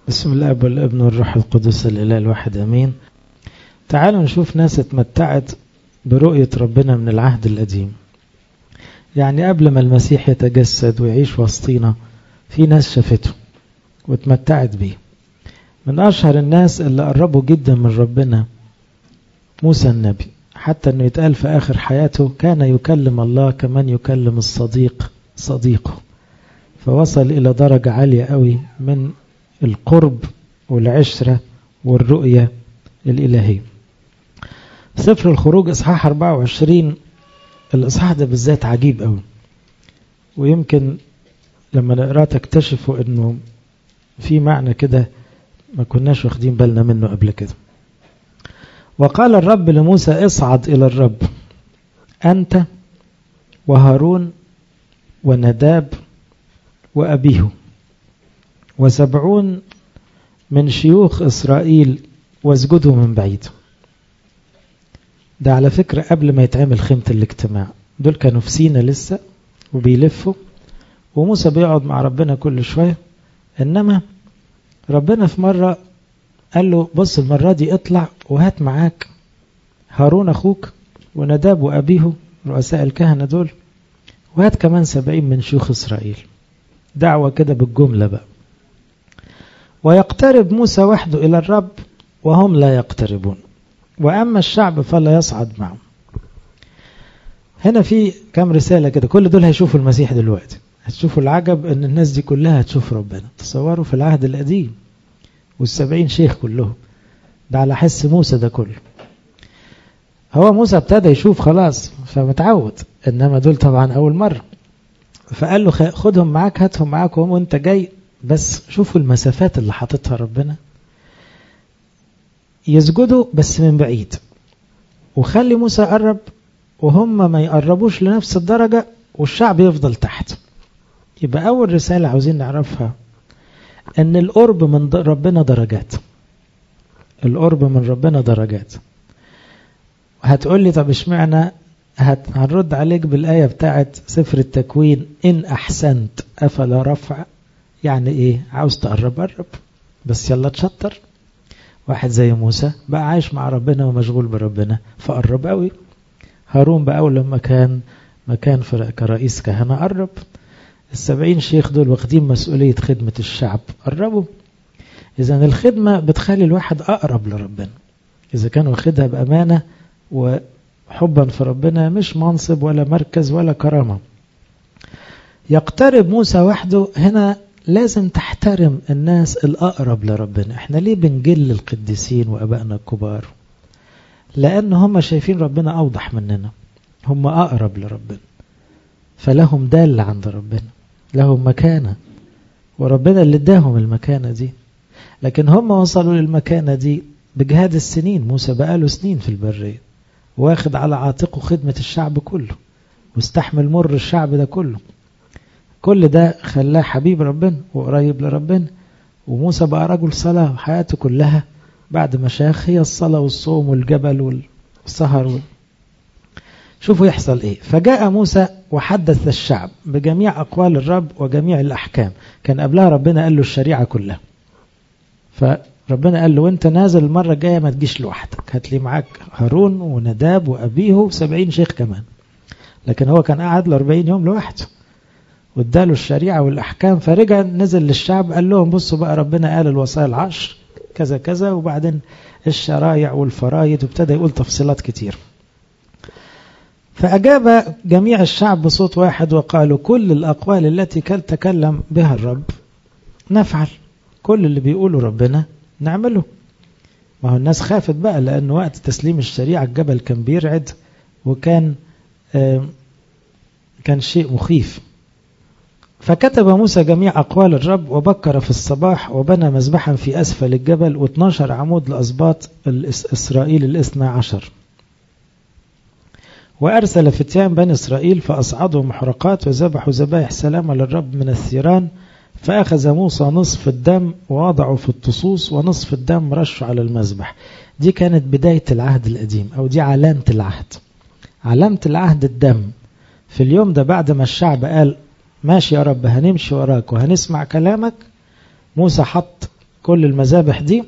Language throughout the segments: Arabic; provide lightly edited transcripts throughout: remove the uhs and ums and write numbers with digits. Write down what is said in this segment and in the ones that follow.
بسم الله والابن والروح القدس الإله الواحد أمين. تعالوا نشوف ناس اتمتعت برؤية ربنا من العهد القديم، يعني قبل ما المسيح يتجسد ويعيش وسطينا في ناس شافته واتمتعت بيه. من أشهر الناس اللي قربوا جدا من ربنا موسى النبي، حتى أنه يتقال في آخر حياته كان يكلم الله كمن يكلم الصديق صديقه، فوصل إلى درجة عالية قوي من القرب والعشرة والرؤية الإلهية. سفر الخروج إصحاح 24، الإصحاح ده بالذات عجيب قوي، ويمكن لما نقرأ تكتشفوا أنه في معنى كده ما كناش واخدين بالنا منه قبل كده. وقال الرب لموسى: اصعد إلى الرب أنت وهارون ونداب وأبيه و70 من شيوخ إسرائيل واسجدوا من بعيد. ده على فكرة قبل ما يتعمل خيمة الاجتماع، دول كانوا في سينا لسه وبيلفوا، وموسى بيقعد مع ربنا كل شوية. إنما ربنا في مرة قال له: بص المرة دي اطلع وهات معاك هارون أخوك ونداب وأبيه رؤساء الكهنة دول، وهات كمان 70 من شيوخ إسرائيل. دعوة كده بالجملة بقى. ويقترب موسى وحده إلى الرب وهم لا يقتربون، وأما الشعب فلا يصعد معهم. هنا في كم رسالة كده، كل دول هيشوفوا المسيح دلوقتي. هتشوفوا العجب أن الناس دي كلها هتشوف ربنا. تصوروا في العهد القديم وال70 شيخ كلهم، ده على حس موسى ده كله. هو موسى ابتدى يشوف خلاص فمتعود، إنما دول طبعا أول مرة. فقال له: خدهم معاك، هاتهم معاك وهم وانت جاي، بس شوفوا المسافات اللي حاططها ربنا. يسجدوا بس من بعيد، وخلي موسى يقرب وهم ما يقربوش لنفس الدرجة، والشعب يفضل تحت. يبقى أول رسالة عاوزين نعرفها أن القرب من ربنا درجات. القرب من ربنا درجات. هتقول لي: طب اشمعنى؟ هنرد عليك بالآية بتاعت سفر التكوين: إن أحسنت أفلا رفع. يعني إيه؟ عاوز تقرب قرب، بس يلا تشطر. واحد زي موسى بقى عايش مع ربنا ومشغول بربنا فقرب قوي. هارون بقى أول لما كان مكان كرئيس كهنة قرب. 70 شيخ دول واخدين مسؤولية خدمة الشعب قربوا. إذن الخدمة بتخلي الواحد أقرب لربنا، إذا كان واخدها بأمانة وحبا في ربنا، مش منصب ولا مركز ولا كرامة. يقترب موسى وحده. هنا لازم تحترم الناس الأقرب لربنا. احنا ليه بنجل القديسين وأبائنا الكبار؟ لأن هم شايفين ربنا أوضح مننا، هم أقرب لربنا، فلهم دالة عند ربنا، لهم مكانة، وربنا اللي اداهم المكانة دي. لكن هم وصلوا للمكانة دي بجهاد السنين. موسى بقاله سنين في البرية، واخد على عاتقه خدمة الشعب كله، واستحمل مر الشعب ده كله. كل ده خلاه حبيب ربنا وقريب لربنا. وموسى بقى رجل صلاة، وحياته كلها بعد ما شاخ هي الصلاة والصوم والجبل والسهر شوفوا يحصل ايه. فجاء موسى وحدث الشعب بجميع أقوال الرب وجميع الأحكام. كان قبلها ربنا قال له الشريعة كلها، فربنا قال له: وانت نازل المرة الجاية ما تجيش لوحدك، هات لي معاك هارون ونداب وأبيه 70 شيخ كمان. لكن هو كان قاعد له 40 يوم لوحده، واداله الشريعة والأحكام. فرجع نزل للشعب قال لهم: بصوا بقى، ربنا قال الوصايا 10 كذا كذا، وبعدين الشرايع والفرايد، وابتدى يقول تفصيلات كتير. فأجاب جميع الشعب بصوت واحد وقالوا: كل الأقوال التي تكلم بها الرب نفعل. كل اللي بيقوله ربنا نعمله. ما هو الناس خافت بقى، لأن وقت تسليم الشريعة الجبل كان بيرعد، وكان كان شيء مخيف. فكتب موسى جميع أقوال الرب، وبكر في الصباح وبنى مذبحا في أسفل الجبل، و12 عمود لأسباط إسرائيل 12. وأرسل فتيان بني إسرائيل فأصعدوا محرقات وذبحوا ذبائح سلامة للرب من الثيران. فأخذ موسى نصف الدم ووضعه في الطصوص، ونصف الدم رشه على المذبح. دي كانت بداية العهد القديم، أو دي علامة العهد. علامة العهد الدم. في اليوم ده بعد ما الشعب قال: ماشي يا رب، هنمشي وراك وهنسمع كلامك، موسى حط كل المذابح دي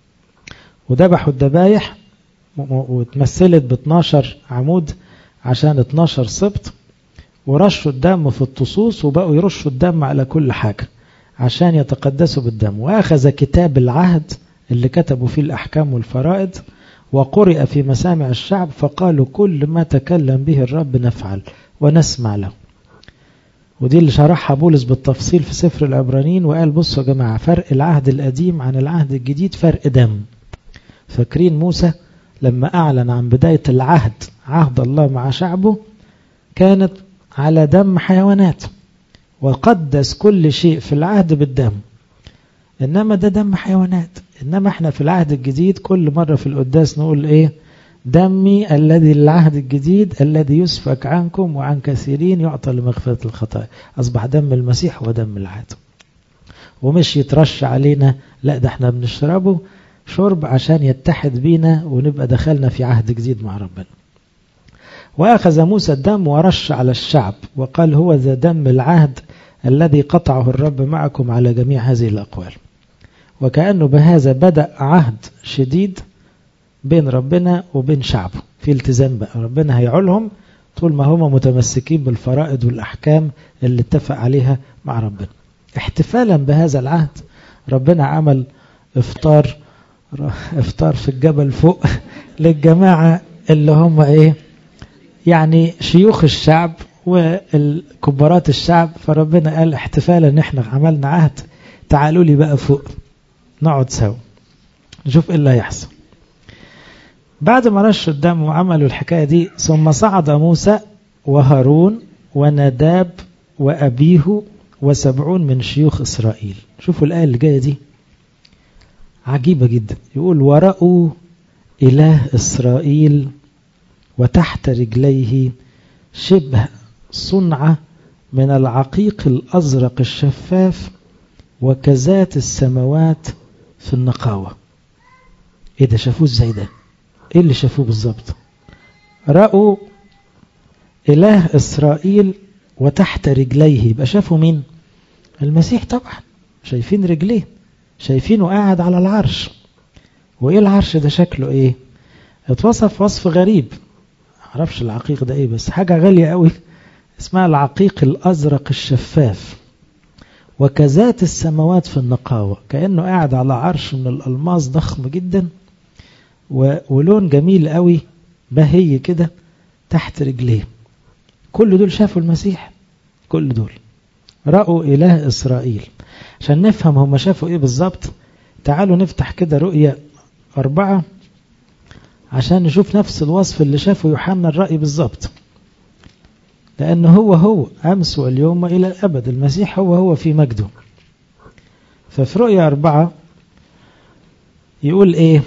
وذبحوا الذبايح واتمثلت ب 12 عمود عشان 12 سبط، ورشوا الدم في الطصوص وبقوا يرشوا الدم على كل حاجة عشان يتقدسوا بالدم. وأخذ كتاب العهد اللي كتبوا فيه الأحكام والفرائض وقرئ في مسامع الشعب، فقالوا كل ما تكلم به الرب نفعل ونسمع له. ودي اللي شرحها بولس بالتفصيل في سفر العبرانيين، وقال بصوا يا جماعة، فرق العهد القديم عن العهد الجديد فرق دم. فاكرين موسى لما أعلن عن بداية العهد، عهد الله مع شعبه، كانت على دم حيوانات، وقدس كل شيء في العهد بالدم، إنما ده دم حيوانات. إنما احنا في العهد الجديد كل مرة في القداس نقول إيه؟ دمي الذي للعهد الجديد الذي يسفك عنكم وعن كثيرين يعطى لمغفرة الخطايا. أصبح دم المسيح هو دم العهد، ومش يترش علينا، لا ده احنا بنشربه شرب عشان يتحد بينا ونبقى دخلنا في عهد جديد مع ربنا. وأخذ موسى الدم ورش على الشعب وقال هو ذا دم العهد الذي قطعه الرب معكم على جميع هذه الأقوال. وكأنه بهذا بدأ عهد شديد بين ربنا وبين شعبه، في التزام بقى، ربنا هيعولهم طول ما هم متمسكين بالفرائض والأحكام اللي اتفق عليها مع ربنا. احتفالا بهذا العهد ربنا عمل افطار في الجبل فوق للجماعة اللي هم ايه يعني شيوخ الشعب والكبارات الشعب. فربنا قال احتفالا ان احنا عملنا عهد، تعالوا لي بقى فوق نقعد سوا نشوف ايه اللي هيحصل. بعد ما رشوا الدم وعملوا الحكاية دي، ثم صعد موسى وهارون ونداب وأبيه و70 من شيوخ إسرائيل. شوفوا الآية اللي جاية دي عجيبة جدا، يقول ورأوا إله إسرائيل وتحت رجليه شبه صنعة من العقيق الأزرق الشفاف وكذات السماوات في النقاوة. ايه ده؟ شافوه ازاي ده؟ ايه اللي شافوه بالظبط؟ رأوا إله إسرائيل وتحت رجليه، يبقى شافوا مين؟ المسيح طبعا، شايفين رجليه، شايفينه قاعد على العرش. وايه العرش ده؟ شكله ايه؟ اتوصف وصف غريب، معرفش العقيق ده ايه، بس حاجة غالية قوي اسمها العقيق الأزرق الشفاف وكذات السماوات في النقاوة، كأنه قاعد على عرش من الألماس ضخم جدا ولون جميل قوي بهي كده تحت رجليه. كل دول شافوا المسيح، كل دول رأوا إله إسرائيل. عشان نفهم هم شافوا إيه بالظبط، تعالوا نفتح كده رؤية 4 عشان نشوف نفس الوصف اللي شافه يوحنا الرأي بالظبط، لأنه هو أمس واليوم إلى الأبد، المسيح هو في مجده. ففي رؤية 4 يقول إيه؟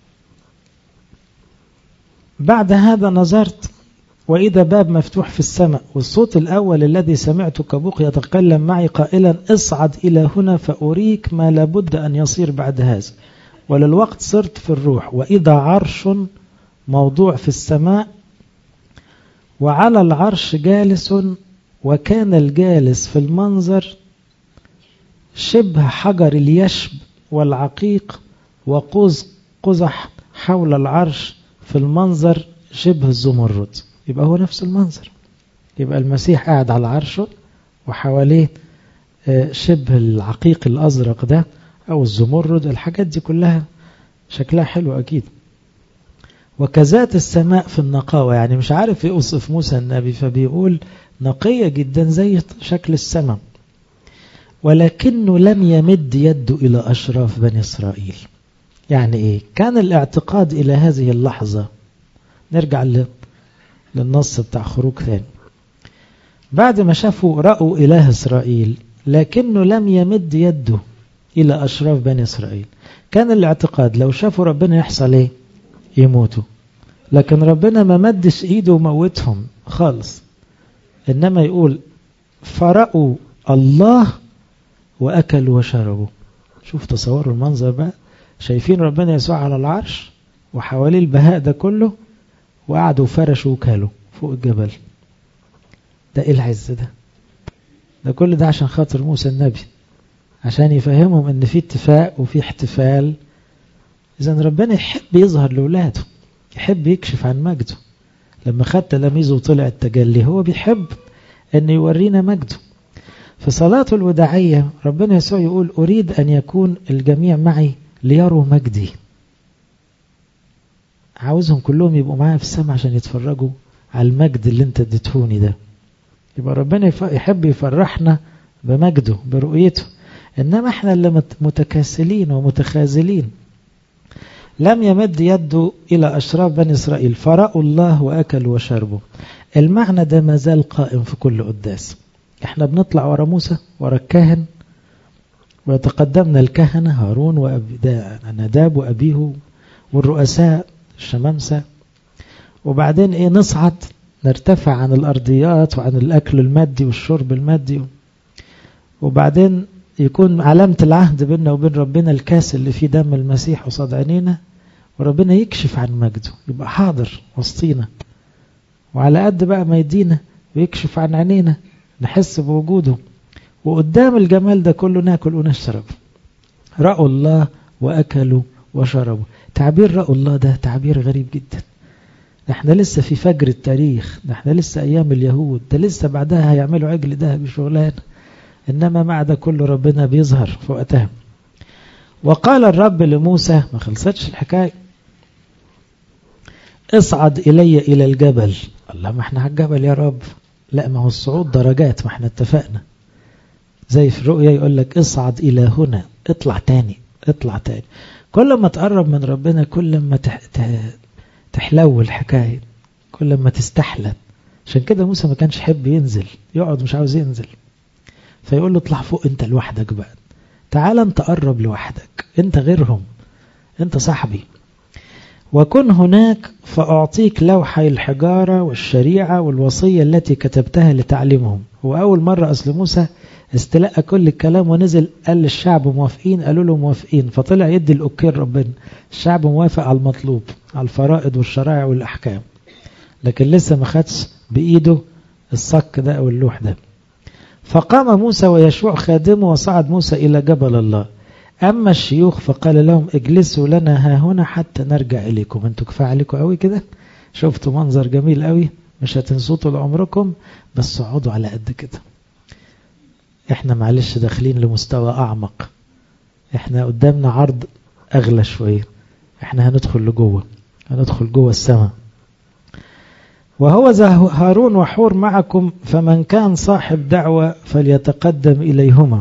بعد هذا نظرت وإذا باب مفتوح في السماء، والصوت الأول الذي سمعته كبوق يتكلم معي قائلا اصعد إلى هنا فأريك ما لابد أن يصير بعد هذا. وللوقت صرت في الروح، وإذا عرش موضوع في السماء وعلى العرش جالس، وكان الجالس في المنظر شبه حجر اليشب والعقيق، وقوس قزح حول العرش في المنظر شبه الزمرد. يبقى هو نفس المنظر، يبقى المسيح قاعد على عرشه وحواليه شبه العقيق الأزرق ده أو الزمرد، الحاجات دي كلها شكلها حلو أكيد. وكذات السماء في النقاوة، يعني مش عارف يوصف موسى النبي فبيقول نقية جدا زي شكل السماء. ولكنه لم يمد يده إلى أشراف بني إسرائيل. يعني إيه؟ كان الاعتقاد إلى هذه اللحظة، نرجع للنص بتاع خروج ثاني، بعد ما شافوا رأوا إله إسرائيل لكنه لم يمد يده إلى أشراف بني إسرائيل، كان الاعتقاد لو شافوا ربنا يحصل إيه؟ يموتوا. لكن ربنا ما مدش إيده وموتهم خالص، إنما يقول فرأوا الله وأكلوا وشربوا. شوف تصوروا المنظر بقى، شايفين ربنا يسوع على العرش وحواليه البهاء ده كله، وقعدوا فرشوا وكالوا فوق الجبل. ده ايه العز ده؟ ده كل ده عشان خاطر موسى النبي، عشان يفهمهم ان في اتفاق وفي احتفال. إذن ربنا يحب يظهر لأولاده، يحب يكشف عن مجده. لما خد تلاميذه وطلع التجلي هو بيحب أن يورينا مجده. في صلاته الوداعية ربنا يسوع يقول أريد أن يكون الجميع معي ليروا مجدي. عاوزهم كلهم يبقوا معايا في السماء عشان يتفرجوا على المجد اللي انت اديتهوني ده. يبقى ربنا يحب يفرحنا بمجده برؤيته، إنما احنا اللي متكاسلين ومتخاذلين. لم يمد يده إلى أشراف بني إسرائيل فرأوا الله وأكلوا وشربوا. المعنى ده ما زال قائم في كل قداس. احنا بنطلع ورا موسى ورا الكاهن، ويتقدمنا الكهنة هارون ونداب وأبيه والرؤساء الشمامسة، وبعدين نصعد نرتفع عن الأرضيات وعن الأكل المادي والشرب المادي، وبعدين يكون علامة العهد بيننا وبين ربنا الكاس اللي فيه دم المسيح قصاد عينينا، وربنا يكشف عن مجده، يبقى حاضر وسطينا، وعلى قد بقى ما يدينا ويكشف عن عينينا نحس بوجوده. وقدام الجمال ده كله ناكل ونشرب. رأوا الله وأكلوا وشربوا. تعبير رأوا الله ده تعبير غريب جدا. احنا لسه في فجر التاريخ، احنا لسه أيام اليهود، ده لسه بعدها هيعملوا عجل ذهبي شغلان، إنما مع ده كله ربنا بيظهر في وقتها. وقال الرب لموسى، ما خلصتش الحكاية، اصعد إلى الجبل. الله، ما احنا على الجبل يا رب. لا، ما هو الصعود درجات، ما احنا اتفقنا. زي في الرؤيا يقول لك اصعد إلى هنا، اطلع تاني اطلع تاني. كل ما تقرب من ربنا كل ما تحلو الحكاية، كل ما تستحلى. عشان كده موسى ما كانش يحب ينزل، يقعد مش عاوز ينزل، فيقول له اطلع فوق انت لوحدك بقى، تعال انت قرب لوحدك، انت غيرهم، انت صاحبي. وكن هناك فأعطيك لوحي الحجارة والشريعة والوصية التي كتبتها لتعليمهم. هو أول مرة أصل موسى استلقى كل الكلام ونزل قال للشعب موافقين، قالوا له موافقين، فطلع يدي الأوكيل ربنا، الشعب موافق على المطلوب، على الفرائض والشرائع والأحكام، لكن لسه ما خدش بإيده الصك ده أو اللوح ده. فقام موسى ويشوع خادمه وصعد موسى إلى جبل الله. أما الشيوخ فقال لهم اجلسوا لنا ها هنا حتى نرجع إليكم. انتوا كفاية عليكم قوي كده، شفتوا منظر جميل قوي مش هتنسوا طول عمركم، بس اقعدوا على قد كده. احنا معلش داخلين لمستوى أعمق، احنا قدامنا عرض أغلى شوية، احنا هندخل لجوه، هندخل جوه السماء. وهو هارون وحور معكم، فمن كان صاحب دعوة فليتقدم إليهما.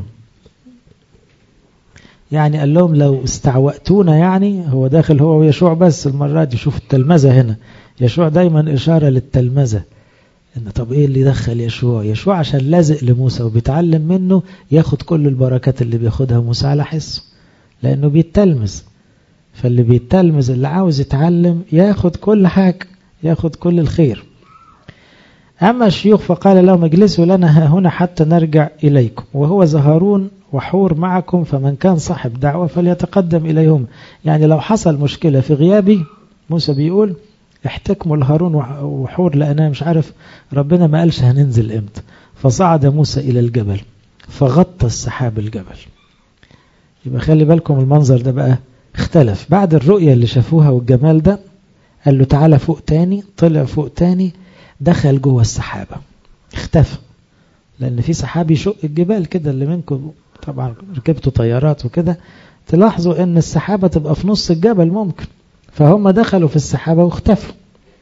يعني قال لهم لو استعوأتونا، يعني هو داخل هو ويشوع بس المرة دي. شوف التلمذة هنا، يشوع دايما إشارة للتلمذة. إن طب إيه اللي دخل يشوع؟ يشوع عشان لازق لموسى وبيتعلم منه، ياخد كل البركات اللي بياخدها موسى على حسه، لأنه بيتلمذ. فاللي بيتلمذ اللي عاوز يتعلم ياخد كل حاجة، ياخد كل الخير. أما الشيوخ فقال لهم اجلسوا لنا ها هنا حتى نرجع إليكم. وهو هارون وحور معكم، فمن كان صاحب دعوة فليتقدم إليهم. يعني لو حصل مشكلة في غيابي، موسى بيقول احتكموا لهارون وحور، لأنه مش عارف ربنا ما قالش هننزل امتى. فصعد موسى إلى الجبل فغطى السحاب الجبل. يبقى خلي بالكم المنظر ده بقى اختلف بعد الرؤية اللي شافوها والجمال ده. قال له تعالى فوق تاني، طلع فوق تاني، دخل جوه السحابة، اختفى. لأن في سحاب يشق الجبال كده، اللي منكم طبعا ركبتوا طيارات وكده تلاحظوا ان السحابة تبقى في نص الجبل ممكن، فهم دخلوا في السحابة واختفوا.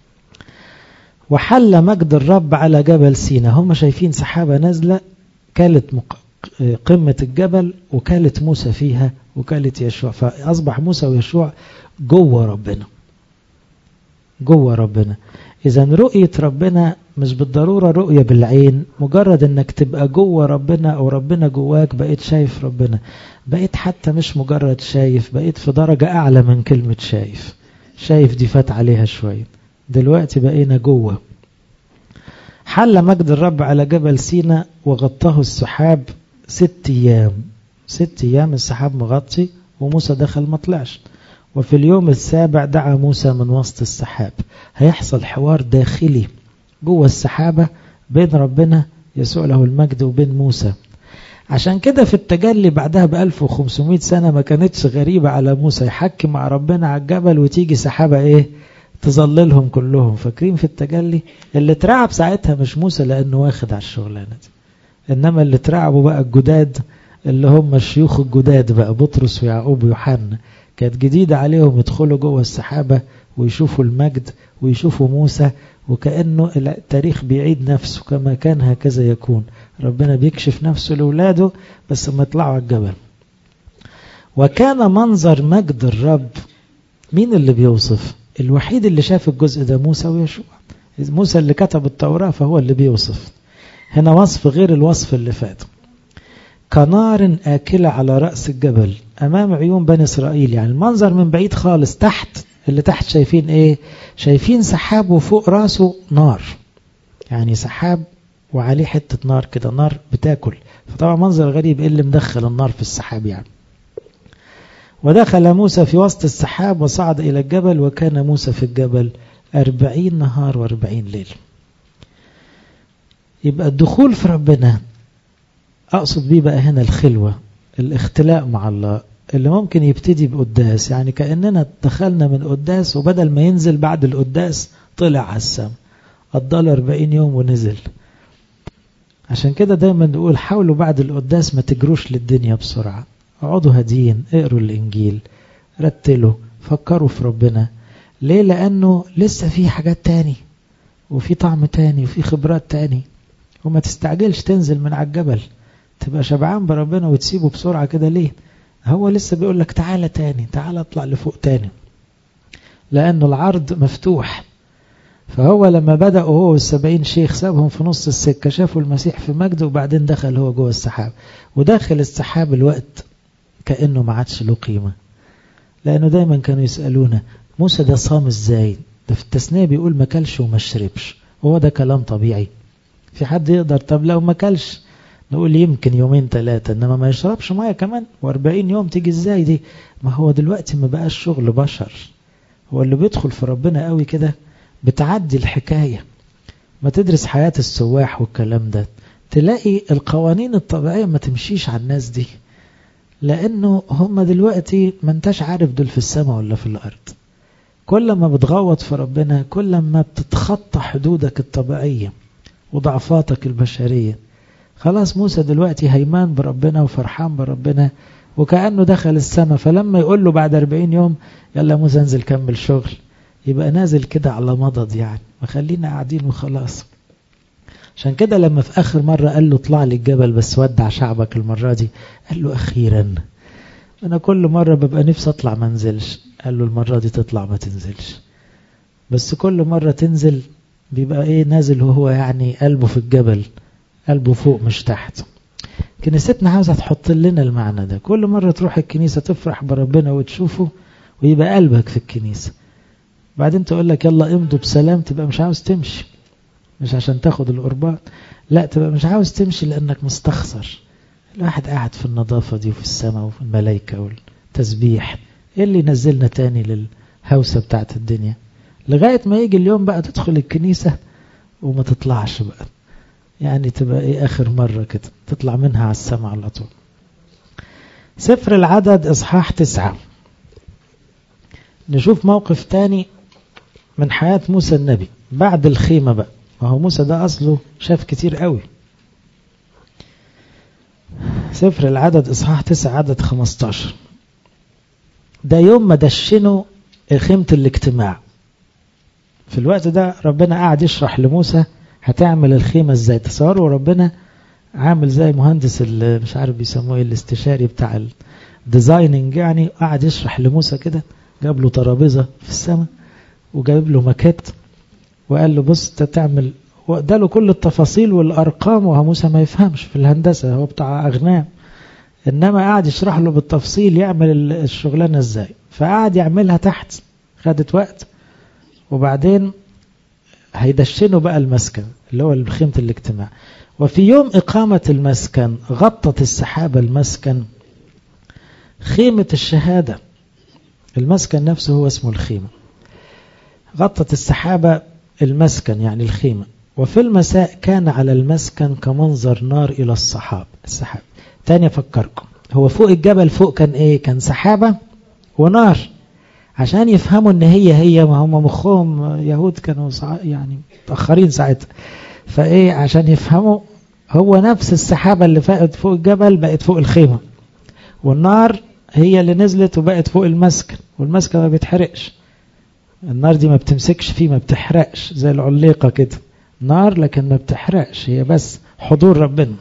وحل مجد الرب على جبل سيناء. هم شايفين سحابة نازلة كالت قمة الجبل، وكالت موسى فيها وكالت يشوع، فأصبح موسى ويشوع جوه ربنا، جوه ربنا. إذا رؤية ربنا مش بالضرورة رؤية بالعين، مجرد انك تبقى جوه ربنا او ربنا جواك، بقيت شايف ربنا، بقيت حتى مش مجرد شايف، بقيت في درجة اعلى من كلمة شايف. شايف دي فات عليها شوية، دلوقتي بقينا جوه. حل مجد الرب على جبل سيناء وغطاه السحاب 6 أيام. 6 أيام السحاب مغطي، وموسى دخل ما طلعش. وفي اليوم السابع دعا موسى من وسط السحاب. هيحصل حوار داخلي جوه السحابة بين ربنا يسوع له المجد وبين موسى. عشان كده في التجلي بعدها ب1500 سنة ما كانتش غريبة على موسى يحكي مع ربنا على الجبل وتيجي سحابة ايه تظللهم كلهم. فاكرين في التجلي اللي اترعب ساعتها مش موسى لانه واخد على الشغلانة دي، انما اللي اترعبوا بقى الجداد اللي هم الشيوخ الجداد بقى بطرس ويعقوب ويوحنا، كانت جديدة عليهم يدخلوا جوه السحابة ويشوفوا المجد ويشوفوا موسى، وكأنه التاريخ بيعيد نفسه كما كان هكذا يكون. ربنا بيكشف نفسه لأولاده بس ما يطلعوا على الجبل. وكان منظر مجد الرب. مين اللي بيوصف؟ الوحيد اللي شاف الجزء ده موسى ويشوع. موسى اللي كتب التوراة فهو اللي بيوصف. هنا وصف غير الوصف اللي فات. كنار آكلة على رأس الجبل أمام عيون بني إسرائيل. يعني المنظر من بعيد خالص تحت، اللي تحت شايفين ايه؟ شايفين سحاب وفوق راسه نار، يعني سحاب وعليه حتة نار كده، نار بتاكل. فطبعا منظر غريب، ايه اللي مدخل النار في السحاب يعني. ودخل موسى في وسط السحاب وصعد إلى الجبل، وكان موسى في الجبل 40 نهار و40 ليل. يبقى الدخول في ربنا أقصد بيه بقى هنا الخلوة، الاختلاء مع الله اللي ممكن يبتدي بقداس. يعني كأننا دخلنا من قداس وبدل ما ينزل بعد القداس طلع على السماء، قضى 40 يوم ونزل. عشان كده دايما نقول حاولوا بعد القداس ما تجروش للدنيا بسرعة، اقعدوا هاديين، اقروا الإنجيل، رتلوا، فكروا في ربنا. ليه؟ لأنه لسه في حاجات تاني وفي طعم تاني وفي خبرات تاني. وما تستعجلش تنزل من على الجبل تبقى شبعان بربنا وتسيبه بسرعة كده. ليه؟ هو لسه بيقول لك تعالى تاني، تعالى اطلع لفوق تاني، لأنه العرض مفتوح. فهو لما بدأوا هو وال70 شيخ سابهم في نص السكة، شافوا المسيح في مجده، وبعدين دخل هو جوه السحاب. وداخل السحاب الوقت كأنه ما عادش له قيمة، لأنه دايما كانوا يسألونا موسى ده صام ازاي؟ ده في التثنية بيقول ما كلش وما شربش. هو ده كلام طبيعي؟ في حد يقدر؟ طب لو ما كلش نقول يمكن يومين 3، انما ما يشربش ميه كمان و40 يوم تيجي ازاي دي؟ ما هو دلوقتي ما بقاش شغل بشر. هو اللي بيدخل في ربنا قوي كده بتعدي الحكاية. ما تدرس حياة السواح والكلام ده تلاقي القوانين الطبيعية ما تمشيش على الناس دي، لأنه هم دلوقتي ما انتش عارف دول في السماء ولا في الأرض. كل ما بتغوط في ربنا كل ما بتتخطى حدودك الطبيعية وضعفاتك البشرية. خلاص موسى دلوقتي هيمان بربنا وفرحان بربنا وكأنه دخل السماء. فلما يقول له بعد 40 يوم يلا موسى انزل كمل شغل، يبقى نازل كده على مضض يعني، وخلينا قاعدين وخلاص. عشان كده لما في آخر مرة قال له اطلع لي الجبل بس ودع شعبك المرة دي، قال له أخيرا أنا كل مرة ببقى نفسي أطلع ما انزلش. قال له المرة دي تطلع ما تنزلش، بس كل مرة تنزل بيبقى ايه نازل وهو يعني قلبه في الجبل، قلبه فوق مش تحت. كنيستنا عاوزة تحط لنا المعنى ده. كل مرة تروح الكنيسة تفرح بربنا وتشوفه ويبقى قلبك في الكنيسة، بعدين تقول لك يلا امضوا بسلام، تبقى مش عاوز تمشي. مش عشان تاخد القربان، لا، تبقى مش عاوز تمشي لأنك مستخسر. الواحد قاعد في النظافة دي وفي السماء وفي الملائكة والتسبيح، ايه اللي ينزلنا تاني للهوسة بتاعت الدنيا؟ لغاية ما يجي اليوم بقى تدخل الكنيسة وما تطلعش بقى، يعني تبقى ايه آخر مرة كده تطلع منها على السماء على طول. سفر العدد إصحاح 9. نشوف موقف تاني من حياة موسى النبي بعد الخيمة بقى. وهو موسى ده أصله شاف كتير قوي. سفر العدد إصحاح 9 عدد 15. ده يوم ما دشنوا خيمة الاجتماع. في الوقت ده ربنا قاعد يشرح لموسى هتعمل الخيمة ازاي. تصوروا ربنا عامل زي مهندس مش عارف بيسموه ايه الاستشاري بتاع الديزايننج، يعني قاعد يشرح لموسى كده. جاب له ترابيزة في السماء وجاب له ماكيت وقال له بص تعمل، واداله كل التفاصيل والأرقام. وموسى ما يفهمش في الهندسة، هو بتاع أغنام، إنما قاعد يشرح له بالتفصيل يعمل الشغلانة ازاي. فقاعد يعملها تحت، خدت وقت. وبعدين هيدشنوا بقى المسكن اللي هو خيمة الاجتماع. وفي يوم إقامة المسكن غطت السحابة المسكن خيمة الشهادة. المسكن نفسه هو اسمه الخيمة. غطت السحابة المسكن يعني الخيمة. وفي المساء كان على المسكن كمنظر نار إلى السحاب. تاني أفكركم، هو فوق الجبل فوق كان إيه؟ كان سحابة ونار، عشان يفهموا إن هي ما هم مخهم يهود كانوا يعني متأخرين ساعتها، فإيه عشان يفهموا هو نفس السحابة اللي فقت فوق الجبل بقت فوق الخيمة، والنار هي اللي نزلت وبقت فوق المسكن، والمسكن ما بيتحرقش، النار دي ما بتمسكش فيه، ما بتحرقش زي العليقة كده، نار لكن ما بتحرقش، هي بس حضور ربنا.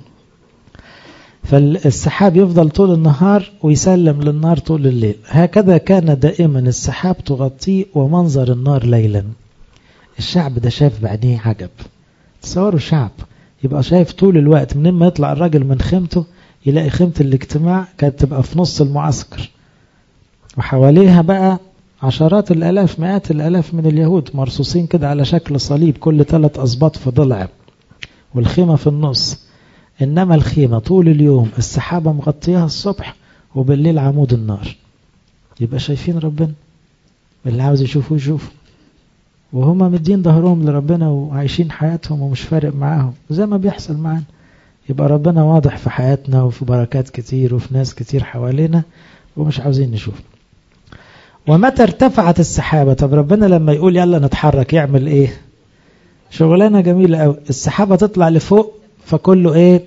فالسحاب يفضل طول النهار ويسلم للنار طول الليل. هكذا كان دائما السحاب تغطيه ومنظر النار ليلا. الشعب ده شاف بعينيه عجب. تصوروا شعب يبقى شايف طول الوقت، من ما يطلع الراجل من خيمته يلاقي خيمة الاجتماع كانت تبقى في نص المعسكر، وحواليها بقى عشرات الآلاف مئات الآلاف من اليهود مرصوصين كده على شكل صليب، كل 3 أسباط في ضلع، والخيمة في النص. إنما الخيمة طول اليوم السحابة مغطيها الصبح، وبالليل عمود النار. يبقى شايفين ربنا، اللي عاوز يشوفه يشوفه، وهما مدين ظهرهم لربنا وعايشين حياتهم ومش فارق معاهم زي ما بيحصل معانا. يبقى ربنا واضح في حياتنا وفي بركات كتير وفي ناس كتير حوالينا ومش عاوزين نشوف. ومتى ارتفعت السحابة، طب ربنا لما يقول يلا نتحرك يعمل ايه؟ شغلانة جميلة قوي. السحابة تطلع لفوق فكله ايه؟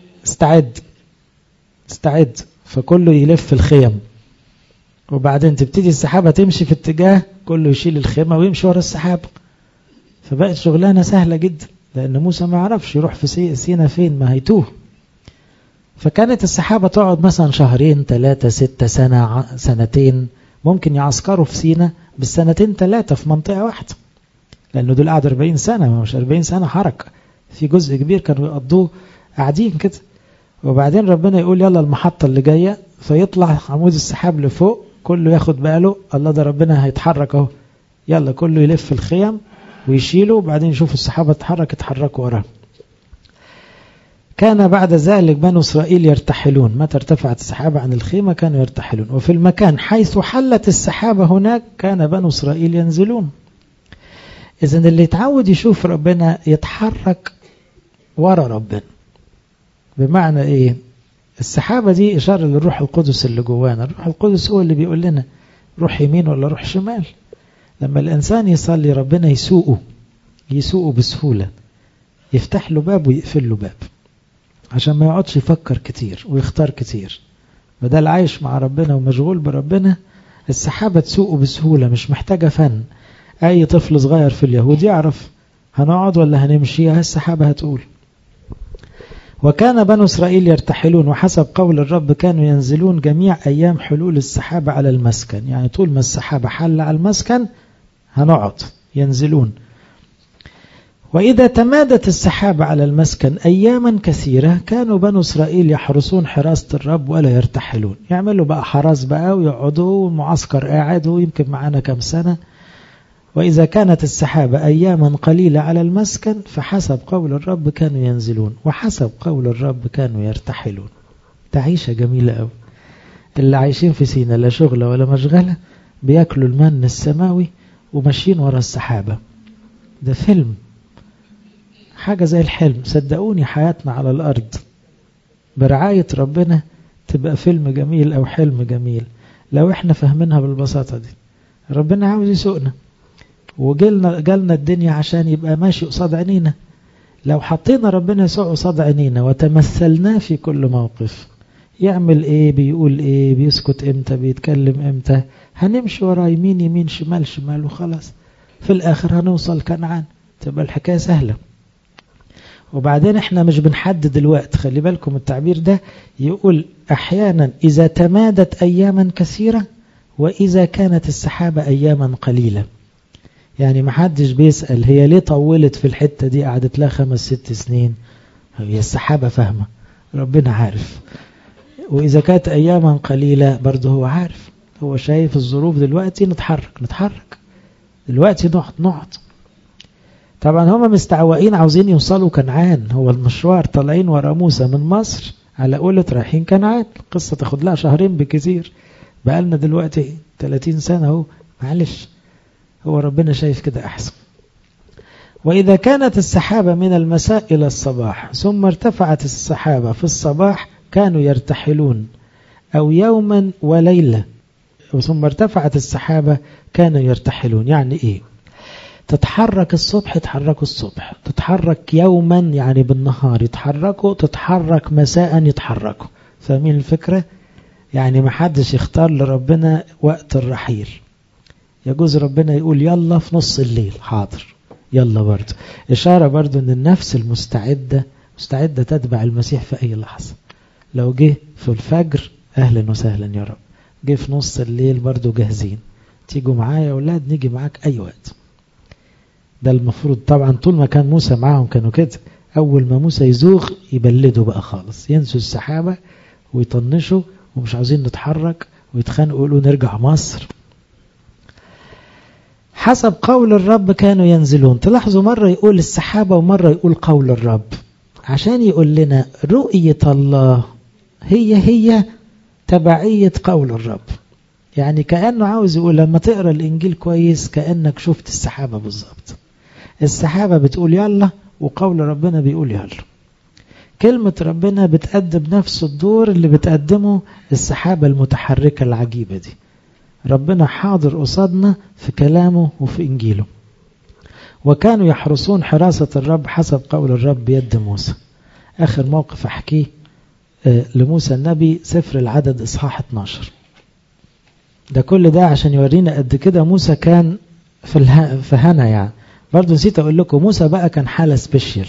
استعد، فكله يلف الخيم، وبعدين تبتدي السحابة تمشي في اتجاه، كله يشيل الخيمة ويمشي ورا السحابة. فبقت شغلانة سهلة جدا، لأن موسى ما يعرفش يروح في سينا فين، ما هيتوه. فكانت السحابة تقعد مثلا 2 3 6 سنة 2 ممكن يعسكروا في سينا بالسنتين 3 في منطقة واحدة، لأنه دول قعدوا 40 سنة، مش 40 سنة حركة، في جزء كبير كانوا يقضوه قاعدين كده. وبعدين ربنا يقول يلا المحطة اللي جاية، فيطلع عمود السحاب لفوق، كله ياخد باله، الله ده ربنا هيتحرك اهو، يلا كله يلف الخيم ويشيله، وبعدين يشوفوا السحابة تتحرك يتحركوا وراها. كان بعد ذلك بنو إسرائيل يرتحلون. متى ارتفعت السحابة عن الخيمة كانوا يرتحلون، وفي المكان حيث حلت السحابة هناك كان بنو إسرائيل ينزلون. إذن اللي يتعود يشوف ربنا يتحرك ورا ربنا. بمعنى إيه؟ السحابة دي إشارة للروح القدس اللي جوانا. الروح القدس هو اللي بيقول لنا روح يمين ولا روح شمال. لما الإنسان يصلي ربنا يسوقه بسهولة، يفتح له باب ويقفل له باب، عشان ما يقعدش يفكر كتير ويختار كتير. بدل عايش مع ربنا ومشغول بربنا، السحابة تسوقه بسهولة، مش محتاجة فن. أي طفل صغير في اليهود يعرف هنقعد ولا هنمشي، السحابة هتقول. وكان بنو إسرائيل يرتحلون، وحسب قول الرب كانوا ينزلون جميع أيام حلول السحابة على المسكن. يعني طول ما السحابة حل على المسكن هنقعد، ينزلون. وإذا تمادت السحابة على المسكن أياما كثيرة كانوا بنو إسرائيل يحرسون حراسة الرب ولا يرتحلون. يعملوا بقى حراس بقى ويقعدوا، والمعسكر قاعد ويمكن معانا كم سنة. وإذا كانت السحابة أياما قليلة على المسكن فحسب قول الرب كانوا ينزلون، وحسب قول الرب كانوا يرتحلون. تعيشة جميلة أوي. اللي عايشين في سينا لا شغلة ولا مشغلة، بيأكلوا المن السماوي وماشيين ورا السحابة. ده فيلم، حاجة زي الحلم. صدقوني حياتنا على الأرض برعاية ربنا تبقى فيلم جميل أو حلم جميل لو احنا فهمناها بالبساطة دي. ربنا عاوز يسوقنا، وجالنا الدنيا عشان يبقى ماشي قصاد عينينا. لو حطينا ربنا يسوق قصاد عينينا وتمثلناه في كل موقف، يعمل ايه، بيقول ايه، بيسكت امتى، بيتكلم امتى، هنمشي ورا يمين يمين شمال شمال وخلاص. في الآخر هنوصل كنعان، تبقى الحكاية سهلة. وبعدين احنا مش بنحدد الوقت، خلي بالكم التعبير ده يقول أحيانا إذا تمادت أياما كثيرة، وإذا كانت السحابة أياما قليلة. يعني محدش بيسأل هي ليه طولت في الحتة دي، قعدت لها 5 6 سنين. هي السحابة فاهمة، ربنا عارف. وإذا كانت أياما قليلة برضه هو عارف، هو شايف الظروف دلوقتي، نتحرك دلوقتي، نقعد. طبعا هم مستعوقين عاوزين يوصلوا كنعان. هو المشوار طالعين ورا موسى من مصر على قولة رايحين كنعان. القصة تاخد لها 2 بكثير، بقالنا دلوقتي 30 سنة اهو، معلش هو ربنا شايف كده أحسن. وإذا كانت السحابة من المساء إلى الصباح ثم ارتفعت السحابة في الصباح كانوا يرتحلون أو يوما وليلة ثم ارتفعت السحابة كانوا يرتحلون. يعني إيه؟ تتحرك الصبح يتحركوا الصبح، تتحرك يوما يعني بالنهار يتحركوا، تتحرك مساء يتحركوا. فاهمين الفكرة؟ يعني ما حدش يختار لربنا وقت الرحيل. يجوز ربنا يقول يلا في نص الليل، حاضر يلا برضه. إشارة برضه أن النفس المستعدة مستعدة تتبع المسيح في أي لحظة. لو جه في الفجر أهلا وسهلا يا رب، جه في نص الليل برضه جاهزين، تيجوا معايا يا أولاد، نيجي معاك أي وقت. ده المفروض طبعا طول ما كان موسى معاهم كانوا كده. أول ما موسى يزوغ يبلدوا بقى خالص، ينسوا السحابة ويطنشوا ومش عاوزين نتحرك ويتخانقوا يقولوا نرجع مصر. حسب قول الرب كانوا ينزلون. تلاحظوا مرة يقول السحابة ومرة يقول قول الرب، عشان يقول لنا رؤية الله هي تبعية قول الرب. يعني كأنه عاوز يقول لما تقرأ الإنجيل كويس كأنك شفت السحابة بالظبط. السحابة بتقول يلا وقول ربنا بيقول يلا. كلمة ربنا بتقدم نفس الدور اللي بتقدمه السحابة المتحركة العجيبة دي. ربنا حاضر قصادنا في كلامه وفي إنجيله. وكانوا يحرسون حراسة الرب حسب قول الرب بيد موسى. آخر موقف أحكيه لموسى النبي سفر العدد إصحاح 12. ده كل ده عشان يورينا قد كده موسى كان في هنا. يعني برضو نسيت أقول لكم موسى بقى كان حالة سبيشيال.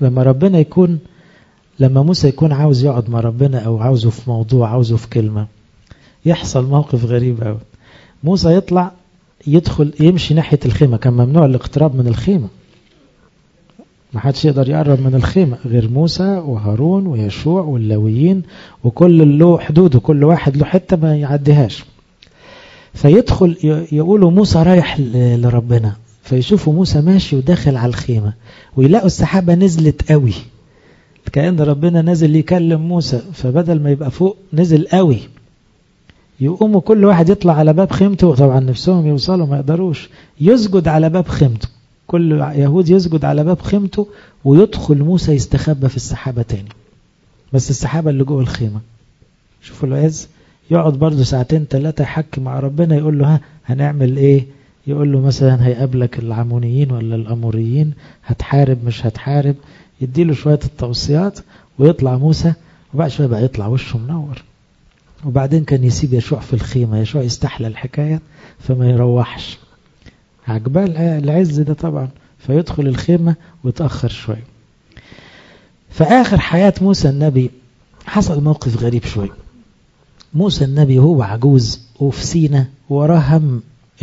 لما موسى يكون عاوز يقعد مع ربنا أو عاوزه في موضوع عاوزه في كلمة، يحصل موقف غريب أوي. موسى يدخل يمشي ناحية الخيمة، كان ممنوع الاقتراب من الخيمة، ما حدش يقدر يقرب من الخيمة غير موسى وهارون ويشوع واللاويين، وكل له حدود وكل واحد له حتة ما يعديهاش. فيدخل يقولوا موسى رايح لربنا، فيشوفوا موسى ماشي وداخل على الخيمة ويلاقوا السحابة نزلت قوي، كأن ربنا نزل يكلم موسى، فبدل ما يبقى فوق نزل قوي. يقوموا كل واحد يطلع على باب خيمته، طبعا نفسهم يوصلوا ما يقدروش، يسجد على باب خيمته، كل يهود يسجد على باب خيمته، ويدخل موسى يستخبى في السحابة تاني، بس السحابة اللي جوه الخيمة. شوفوا العز، يقعد برضو 2-3 يحكي مع ربنا، يقول له هنعمل ايه؟ يقول له مثلا هيقابلك العمونيين ولا الأموريين، هتحارب مش هتحارب، يديله شوية التوصيات ويطلع موسى، وبعد شوية بقى يطلع وشه منور. وبعدين كان يسيب يشوع في الخيمة، يشوع يستحلى الحكاية فما يروحش، عجبال العز ده طبعا، فيدخل الخيمة ويتأخر شوية. فآخر حياة موسى النبي حصل موقف غريب شوية. موسى النبي هو عجوز وفي سينا وراه هم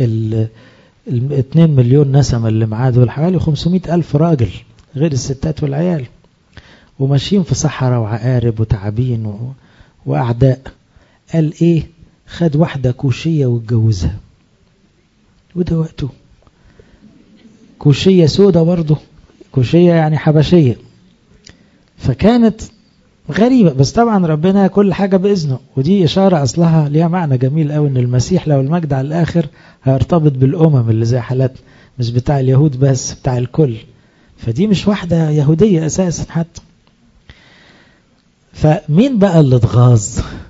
2 مليون نسمة اللي معاه دول، حوالي 500,000 راجل غير الستات والعيال، وماشيين في صحراء وعقارب وتعابين وأعداء. قال ايه؟ خد واحدة كوشية واتجوزها، وده وقته. كوشية سودة برضه، كوشية يعني حبشية، فكانت غريبة. بس طبعا ربنا كل حاجة بإذنه، ودي إشارة أصلها ليها معنى جميل أوي، إن المسيح لو المجد على الآخر هيرتبط بالأمم اللي زي حالتنا، مش بتاع اليهود بس، بتاع الكل. فدي مش واحدة يهودية أساسا حتى. فمين بقى اللي اتغاظ؟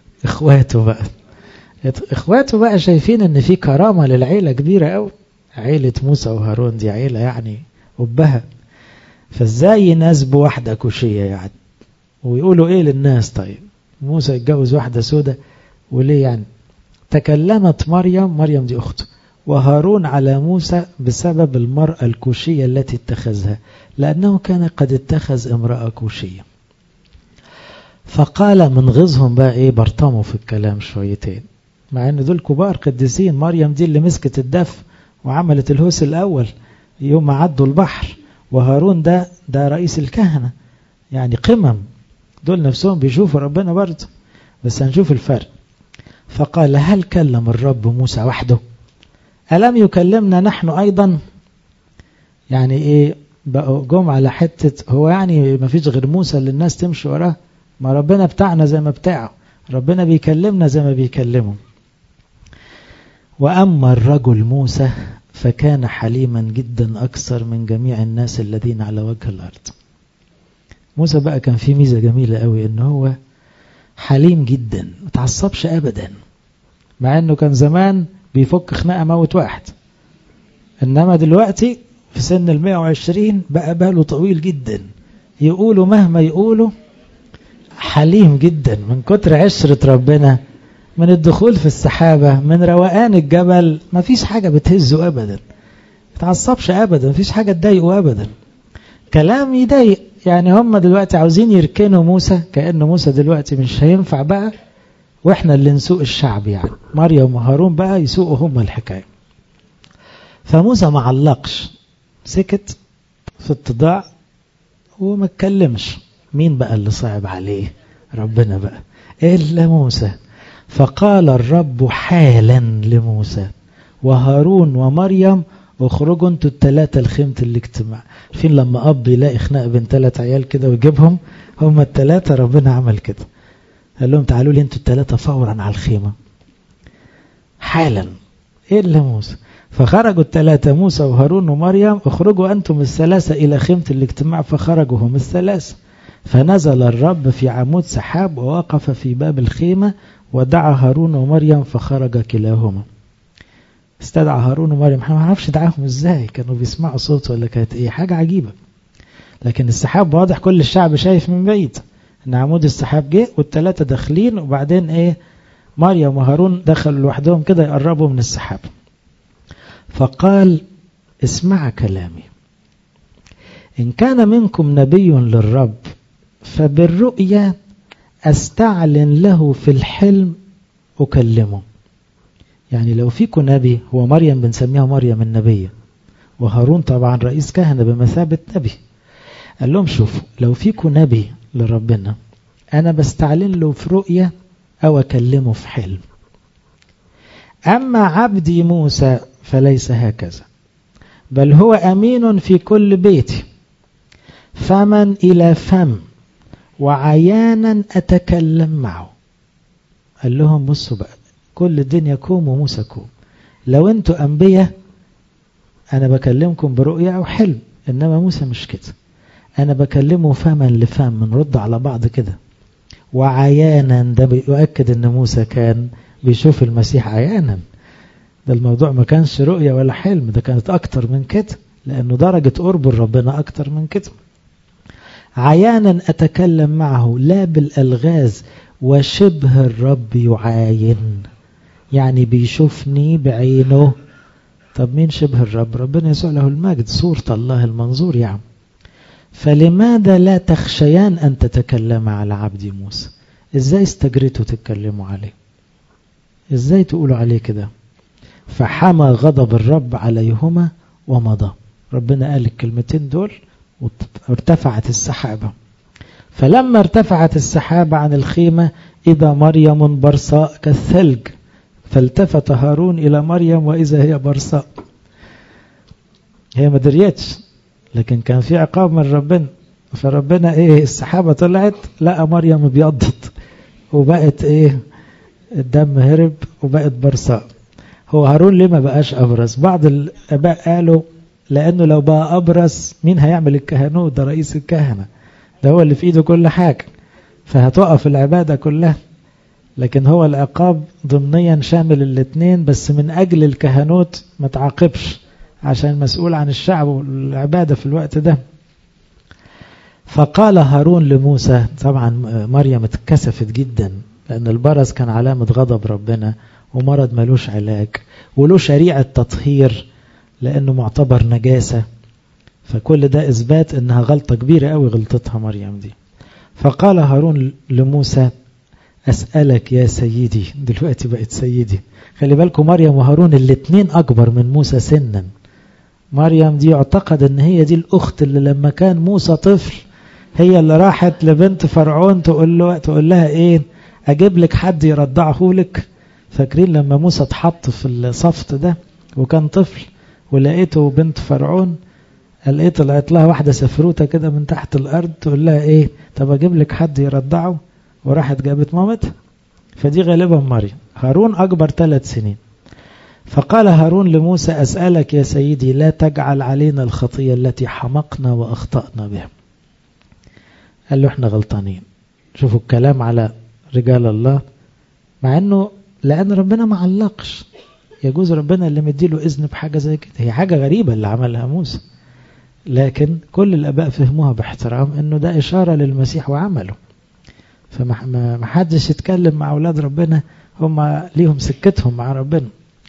إخواته بقى شايفين إن في كرامة للعيلة كبيرة أوي، عيلة موسى وهارون دي عيلة يعني أبها، فازاي يناسبوا واحدة كوشية يعني؟ ويقولوا ايه للناس؟ طيب موسى يتجوز واحدة سودة وليه يعني؟ تكلمت مريم دي أخته وهارون على موسى بسبب المرأة الكوشية التي اتخذها، لأنه كان قد اتخذ امرأة كوشية. فقال من غزهم بقى ايه، برطموا في الكلام شويتين، مع ان دول كبار قديسين. مريم دي اللي مسكت الدف وعملت الهوس الأول يوم عدوا البحر، وهارون ده رئيس الكهنة، يعني قمم، دول نفسهم بيشوفوا ربنا برضه، بس هنشوف الفرق. فقال هل كلم الرب موسى وحده؟ ألم يكلمنا نحن أيضا؟ يعني إيه بقوا جم على حتة، هو يعني ما فيش غير موسى اللي الناس تمشي وراه؟ ما ربنا بتاعنا زي ما بتاعه، ربنا بيكلمنا زي ما بيكلمه. وأما الرجل موسى فكان حليما جدا أكثر من جميع الناس الذين على وجه الأرض. موسى بقى كان فيه ميزة جميلة قوي، إن هو حليم جدا، متعصبش أبدا، مع أنه كان زمان بيفك خناقة موت واحد، إنما دلوقتي في سن 120 بقى باله طويل جدا، يقولوا مهما يقولوا حليم جدا من كتر عشرة ربنا، من الدخول في السحابة، من روقان الجبل، ما فيش حاجة بتهزه أبدا، متعصبش أبدا، ما فيش حاجة تضايقه أبدا. كلام يضايق، يعني هم دلوقتي عاوزين يركنوا موسى، كأن موسى دلوقتي مش هينفع بقى، وإحنا اللي نسوق الشعب، يعني مريم وهارون بقى يسوقوا هم الحكاية. فموسى ما علقش، سكت في اتضاع وما اتكلمش. مين بقى اللي صعب عليه؟ ربنا بقى، إلا موسى. فقال الرب حالا لموسى وهارون ومريم اخرجوا انتوا الثلاثة لخيمة الاجتماع. فين لما أب يلاقي خناق بين 3 عيال كده ويجيبهم، هم ال3 ربنا عمل كده، قال لهم تعالوا لي انتوا ال3 فورا على الخيمة حالا، إلا موسى. فخرجوا ال3 موسى وهارون ومريم، اخرجوا أنتم ال3 إلى خيمة الاجتماع. فخرجوا هم ال3. فنزل الرب في عمود سحاب ووقف في باب الخيمة ودعا هارون ومريم فخرج كلاهما. استدعى هارون ومريم، ما نعرفش دعاهم ازاي، كانوا بيسمعوا صوت ولا كانت ايه، حاجة عجيبة. لكن السحاب واضح، كل الشعب شايف من بعيد ان عمود السحاب جه وال3 داخلين، وبعدين ايه، مريم وهارون دخلوا لوحدهم كده يقربوا من السحاب. فقال اسمع كلامي، إن كان منكم نبي للرب فبالرؤيا أستعلن له في الحلم أكلمه. يعني لو فيكم نبي، هو مريم بنسميها مريم النبية، وهارون طبعا رئيس كهنة بمثابة نبي. قال لهم شوفوا، لو فيكم نبي لربنا أنا بستعلن له في رؤيا أو أكلمه في حلم. أما عبدي موسى فليس هكذا، بل هو أمين في كل بيتي، فمن إلى فم وعيانا أتكلم معه. قال لهم بصوا بقى، كل الدنيا كوم وموسى كوم، لو انتوا أنبياء أنا بكلمكم برؤية أو حلم، إنما موسى مش كده، أنا بكلمه فما لفم، نرد على بعض كده. وعيانا ده بيؤكد إن موسى كان بيشوف المسيح عيانا، ده الموضوع ما كانش رؤية ولا حلم، ده كانت أكتر من كده، لأنه درجة قرب ربنا أكتر من كده. عيانا أتكلم معه لا بالألغاز، وشبه الرب يعاين، يعني بيشوفني بعينه. طب مين شبه الرب؟ ربنا يسوع له المجد، صورة الله المنظور يعني. فلماذا لا تخشيان أن تتكلم على عبد موسى؟ إزاي استجريتوا تتكلموا عليه؟ إزاي تقولوا عليه كده؟ فحمى غضب الرب عليهما ومضى. ربنا قال الكلمتين دول وارتفعت السحابة. فلما ارتفعت السحابة عن الخيمة إذا مريم برصاء كالثلج، فالتفت هارون إلى مريم وإذا هي برصاء. هي ما دريتش، لكن كان في عقاب من ربنا. فربنا ايه، السحابة طلعت لقى مريم بيضت وبقت ايه، الدم هرب وبقت برصاء. هو هارون ليه ما بقاش أبرص؟ بعض الآباء قالوا لأنه لو بقى أبرص مين هيعمل الكهنوت؟ ده رئيس الكهنة، ده هو اللي في إيده كل حاجة، فهتقف العبادة كلها. لكن هو العقاب ضمنيا شامل الاثنين، بس من أجل الكهنوت ما تعاقبش عشان مسؤول عن الشعب والعبادة في الوقت ده. فقال هارون لموسى، طبعا مريم اتكسفت جدا، لأن البرص كان علامة غضب ربنا، ومرض ملوش علاج وله شريعة تطهير لأنه معتبر نجاسة. فكل ده إثبات أنها غلطة كبيرة قوي غلطتها مريم دي. فقال هارون لموسى أسألك يا سيدي، دلوقتي بقت سيدي. خلي بالكم مريم وهارون الاثنين أكبر من موسى سنا. مريم دي يعتقد أن هي دي الأخت اللي لما كان موسى طفل هي اللي راحت لبنت فرعون تقول لها إيه، أجيب لك حد يرضعه لك. فاكرين لما موسى اتحط في الصفت ده وكان طفل ولقيته بنت فرعون، لقيت طلعت لها واحدة سفروتة كده من تحت الأرض تقول لها إيه، طب أجيب لك حد يرضعه، وراحت جابت مامتها. فدي غالبا مريم. هارون أكبر 3 سنين. فقال هارون لموسى أسألك يا سيدي لا تجعل علينا الخطية التي حمقنا وأخطأنا بها. قال له احنا غلطانين. شوفوا الكلام على رجال الله، مع انه لان ربنا ما علقش، يجوز ربنا اللي مديله اذن بحاجة زي كده. هي حاجة غريبة اللي عملها موسى، لكن كل الاباء فهموها باحترام انه ده اشارة للمسيح وعمله. فما حدش يتكلم مع اولاد ربنا، هم ليهم سكتهم مع ربنا.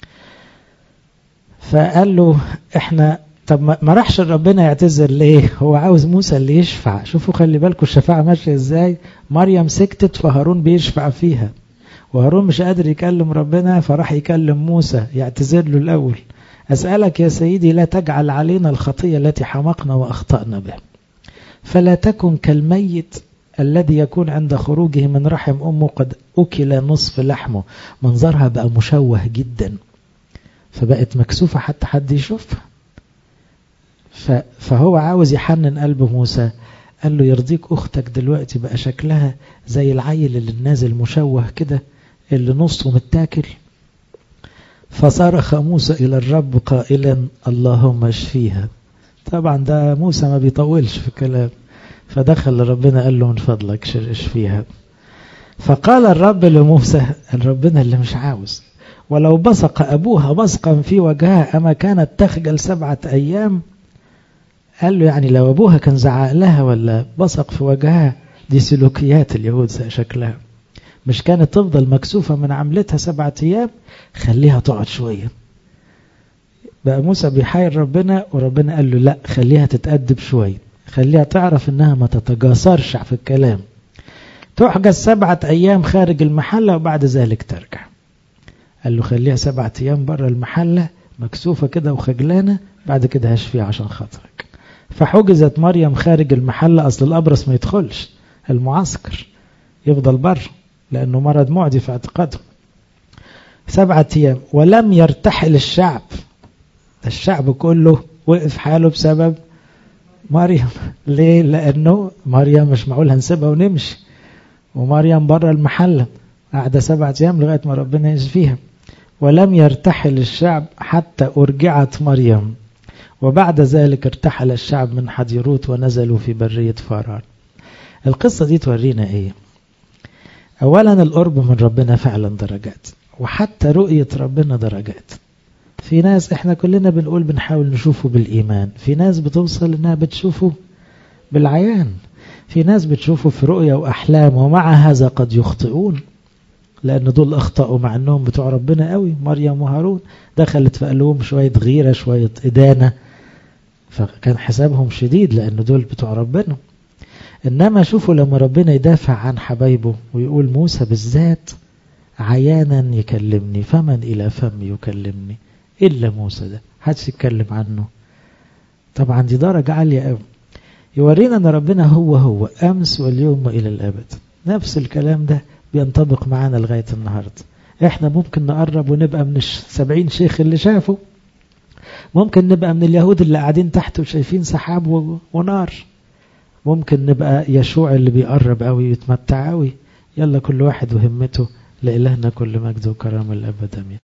فقال له احنا طب ما راحش ربنا يعتذر ليه؟ هو عاوز موسى اللي يشفع. شوفوا خلي بالكم الشفاعة ماشية ازاي. مريم سكتت فهارون بيشفع فيها، وهارون مش قادر يكلم ربنا فراح يكلم موسى يعتذر له الأول. أسألك يا سيدي لا تجعل علينا الخطية التي حمقنا وأخطأنا بها، فلا تكن كالميت الذي يكون عند خروجه من رحم أمه قد أكل نصف لحمه. منظرها بقى مشوه جدا، فبقت مكسوفة حتى حد يشوفها. فهو عاوز يحنن قلب موسى، قال له يرضيك أختك دلوقتي بقى شكلها زي العيل اللي نازل مشوه كده اللي نصه متاكل. فصرخ موسى إلى الرب قائلا اللهم اشفيها. طبعا ده موسى ما بيطولش في الكلام، فدخل لربنا قال له من فضلك اشفيها. فقال الرب لموسى، ربنا اللي مش عاوز، ولو بصق أبوها بصقا في وجهها أما كانت تخجل 7 أيام. قال له يعني لو أبوها كان زعق لها ولا بصق في وجهها، دي سلوكيات اليهود شكلها، مش كانت تفضل مكسوفة من عملتها 7 أيام، خليها تقعد شوية. بقى موسى بيحاير ربنا، وربنا قال له لا، خليها تتأدب شوية، خليها تعرف انها ما تتجاسرش في الكلام. تحجز 7 أيام خارج المحلة وبعد ذلك ترجع. قال له خليها 7 أيام بره المحلة مكسوفة كده وخجلانة، بعد كده هشفيها عشان خاطرك. فحجزت مريم خارج المحلة. أصل الأبرص ما يدخلش المعسكر، يفضل بره لأنه مرض معدي في اعتقاده. 7 أيام ولم يرتحل الشعب. الشعب كله وقف حاله بسبب مريم. ليه؟ لأنه مريم مش معقول هنسيبها ونمشي، ومريم بره المحلة قاعدة 7 أيام لغاية ما ربنا يشفيها. ولم يرتحل الشعب حتى أرجعت مريم، وبعد ذلك ارتحل الشعب من حضيروت ونزلوا في برية فاران. القصة دي تورينا ايه؟ اولا القرب من ربنا فعلا درجات، وحتى رؤية ربنا درجات. في ناس احنا كلنا بنقول بنحاول نشوفه بالإيمان، في ناس بتوصل انها بتشوفه بالعيان، في ناس بتشوفه في رؤية وأحلام، ومع هذا قد يخطئون، لأن دول أخطأوا مع أنهم بتوع ربنا قوي. مريم وهارون دخلت في قلوبهم شوية غيرة شوية إدانة، فكان حسابهم شديد لأن دول بتوع ربنا. إنما شوفوا لما ربنا يدافع عن حبايبه ويقول موسى بالذات عيانا يكلمني فمن إلى فم يكلمني إلا موسى، ده حدش يتكلم عنه. طبعا دي درجة عالية قوي، يورينا أن ربنا هو أمس واليوم وإلى الأبد. نفس الكلام ده بينطبق معانا لغاية النهاردة. احنا ممكن نقرب ونبقى من 70 شيخ اللي شافوا، ممكن نبقى من اليهود اللي قاعدين تحت وشايفين سحاب ونار، ممكن نبقى يشوع اللي بيقرب قوي ويتمتع قوي. يلا كل واحد وهمته، لإلهنا كل مجد وكرامة الأبد آمين.